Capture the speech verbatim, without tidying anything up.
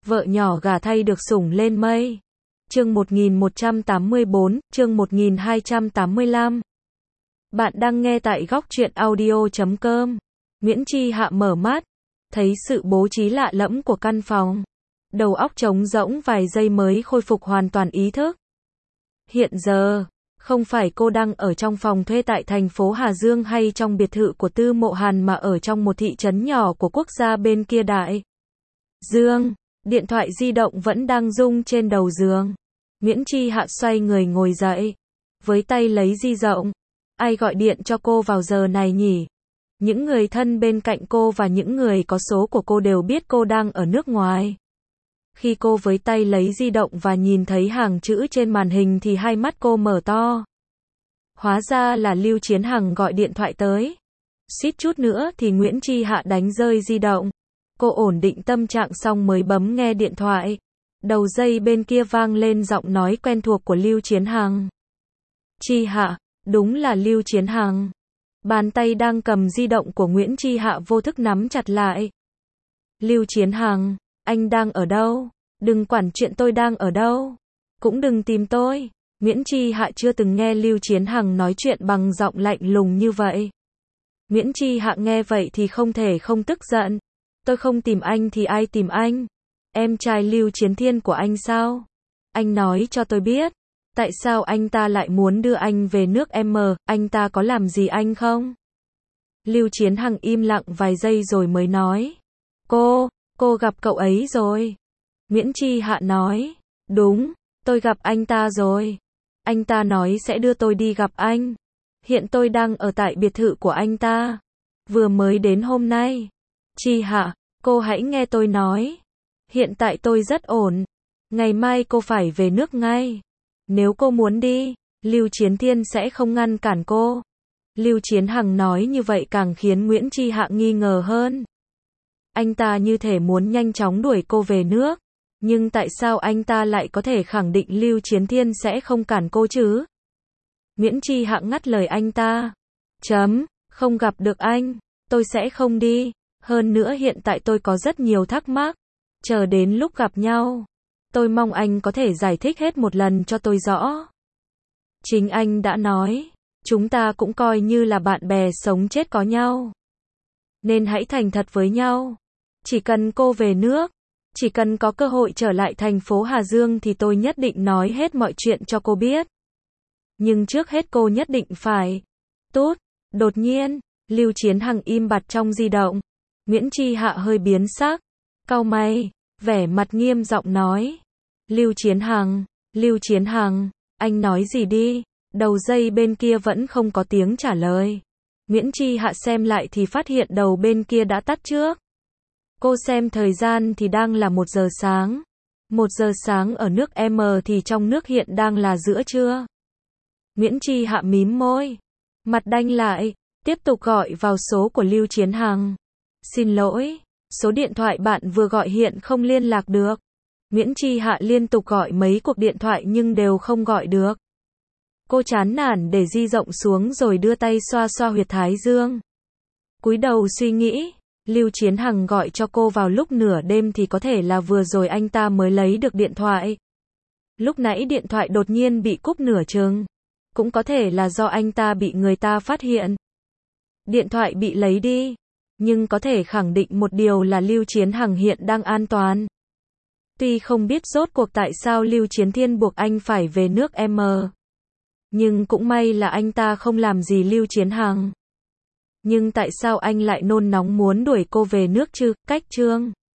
vợ nhỏ gả thay được sủng lên mây. Chương một nghìn một trăm tám mươi bốn, chương một nghìn hai trăm tám mươi lăm. Bạn đang nghe tại góc truyện audio chấm com. Nguyễn Chi Hạ mở mắt, thấy sự bố trí lạ lẫm của căn phòng. Đầu óc trống rỗng vài giây mới khôi phục hoàn toàn ý thức. Hiện giờ, không phải cô đang ở trong phòng thuê tại thành phố Hà Dương hay trong biệt thự của Tư Mộ Hàn mà ở trong một thị trấn nhỏ của quốc gia bên kia đại dương. Điện thoại di động vẫn đang rung trên đầu giường. Nguyễn Chi Hạ xoay người ngồi dậy, với tay lấy di động. Ai gọi điện cho cô vào giờ này nhỉ? Những người thân bên cạnh cô và những người có số của cô đều biết cô đang ở nước ngoài. Khi cô với tay lấy di động và nhìn thấy hàng chữ trên màn hình thì hai mắt cô mở to. Hóa ra là Lưu Chiến Hằng gọi điện thoại tới. Suýt chút nữa thì Nguyễn Chi Hạ đánh rơi di động. Cô ổn định tâm trạng xong mới bấm nghe điện thoại. Đầu dây bên kia vang lên giọng nói quen thuộc của Lưu Chiến Hằng. Chi Hạ, đúng là Lưu Chiến Hằng. Bàn tay đang cầm di động của Nguyễn Chi Hạ vô thức nắm chặt lại. Lưu Chiến Hằng, anh đang ở đâu? Đừng quản chuyện tôi đang ở đâu. Cũng đừng tìm tôi. Nguyễn Chi Hạ chưa từng nghe Lưu Chiến Hằng nói chuyện bằng giọng lạnh lùng như vậy. Nguyễn Chi Hạ nghe vậy thì không thể không tức giận. Tôi không tìm anh thì ai tìm anh? Em trai Lưu Chiến Thiên của anh sao? Anh nói cho tôi biết. Tại sao anh ta lại muốn đưa anh về nước em? Anh ta có làm gì anh không? Lưu Chiến Hằng im lặng vài giây rồi mới nói. Cô, cô gặp cậu ấy rồi. Nguyễn Chi Hạ nói. Đúng, tôi gặp anh ta rồi. Anh ta nói sẽ đưa tôi đi gặp anh. Hiện tôi đang ở tại biệt thự của anh ta. Vừa mới đến hôm nay. Chi Hạ, cô hãy nghe tôi nói. Hiện tại tôi rất ổn. Ngày mai cô phải về nước ngay. Nếu cô muốn đi, Lưu Chiến Thiên sẽ không ngăn cản cô. Lưu Chiến Hằng nói như vậy càng khiến Nguyễn Chi Hạ nghi ngờ hơn. Anh ta như thể muốn nhanh chóng đuổi cô về nước. Nhưng tại sao anh ta lại có thể khẳng định Lưu Chiến Thiên sẽ không cản cô chứ? Nguyễn Chi Hạ ngắt lời anh ta. Chấm, không gặp được anh, tôi sẽ không đi. Hơn nữa hiện tại tôi có rất nhiều thắc mắc. Chờ đến lúc gặp nhau, tôi mong anh có thể giải thích hết một lần cho tôi rõ. Chính anh đã nói, chúng ta cũng coi như là bạn bè sống chết có nhau. Nên hãy thành thật với nhau. Chỉ cần cô về nước, chỉ cần có cơ hội trở lại thành phố Hà Dương thì tôi nhất định nói hết mọi chuyện cho cô biết. Nhưng trước hết cô nhất định phải tốt. Đột nhiên, Lưu Chiến Hằng im bặt trong di động. Nguyễn Chi Hạ hơi biến sắc, cau mày, vẻ mặt nghiêm giọng nói. Lưu Chiến Hằng, Lưu Chiến Hằng, anh nói gì đi? Đầu dây bên kia vẫn không có tiếng trả lời. Nguyễn Chi Hạ xem lại thì phát hiện đầu bên kia đã tắt trước. Cô xem thời gian thì đang là một giờ sáng. Một giờ sáng ở nước M thì trong nước hiện đang là giữa trưa. Nguyễn Chi Hạ mím môi, mặt đanh lại, tiếp tục gọi vào số của Lưu Chiến Hằng. Xin lỗi, số điện thoại bạn vừa gọi hiện không liên lạc được. Nguyễn Chi Hạ liên tục gọi mấy cuộc điện thoại nhưng đều không gọi được. Cô chán nản để di động xuống rồi đưa tay xoa xoa huyệt thái dương. Cúi đầu suy nghĩ, Lưu Chiến Hằng gọi cho cô vào lúc nửa đêm thì có thể là vừa rồi anh ta mới lấy được điện thoại. Lúc nãy điện thoại đột nhiên bị cúp nửa chừng. Cũng có thể là do anh ta bị người ta phát hiện. Điện thoại bị lấy đi. Nhưng có thể khẳng định một điều là Lưu Chiến Hằng hiện đang an toàn. Tuy không biết rốt cuộc tại sao Lưu Chiến Thiên buộc anh phải về nước M. Nhưng cũng may là anh ta không làm gì Lưu Chiến Hằng. Nhưng tại sao anh lại nôn nóng muốn đuổi cô về nước chứ? Cách chương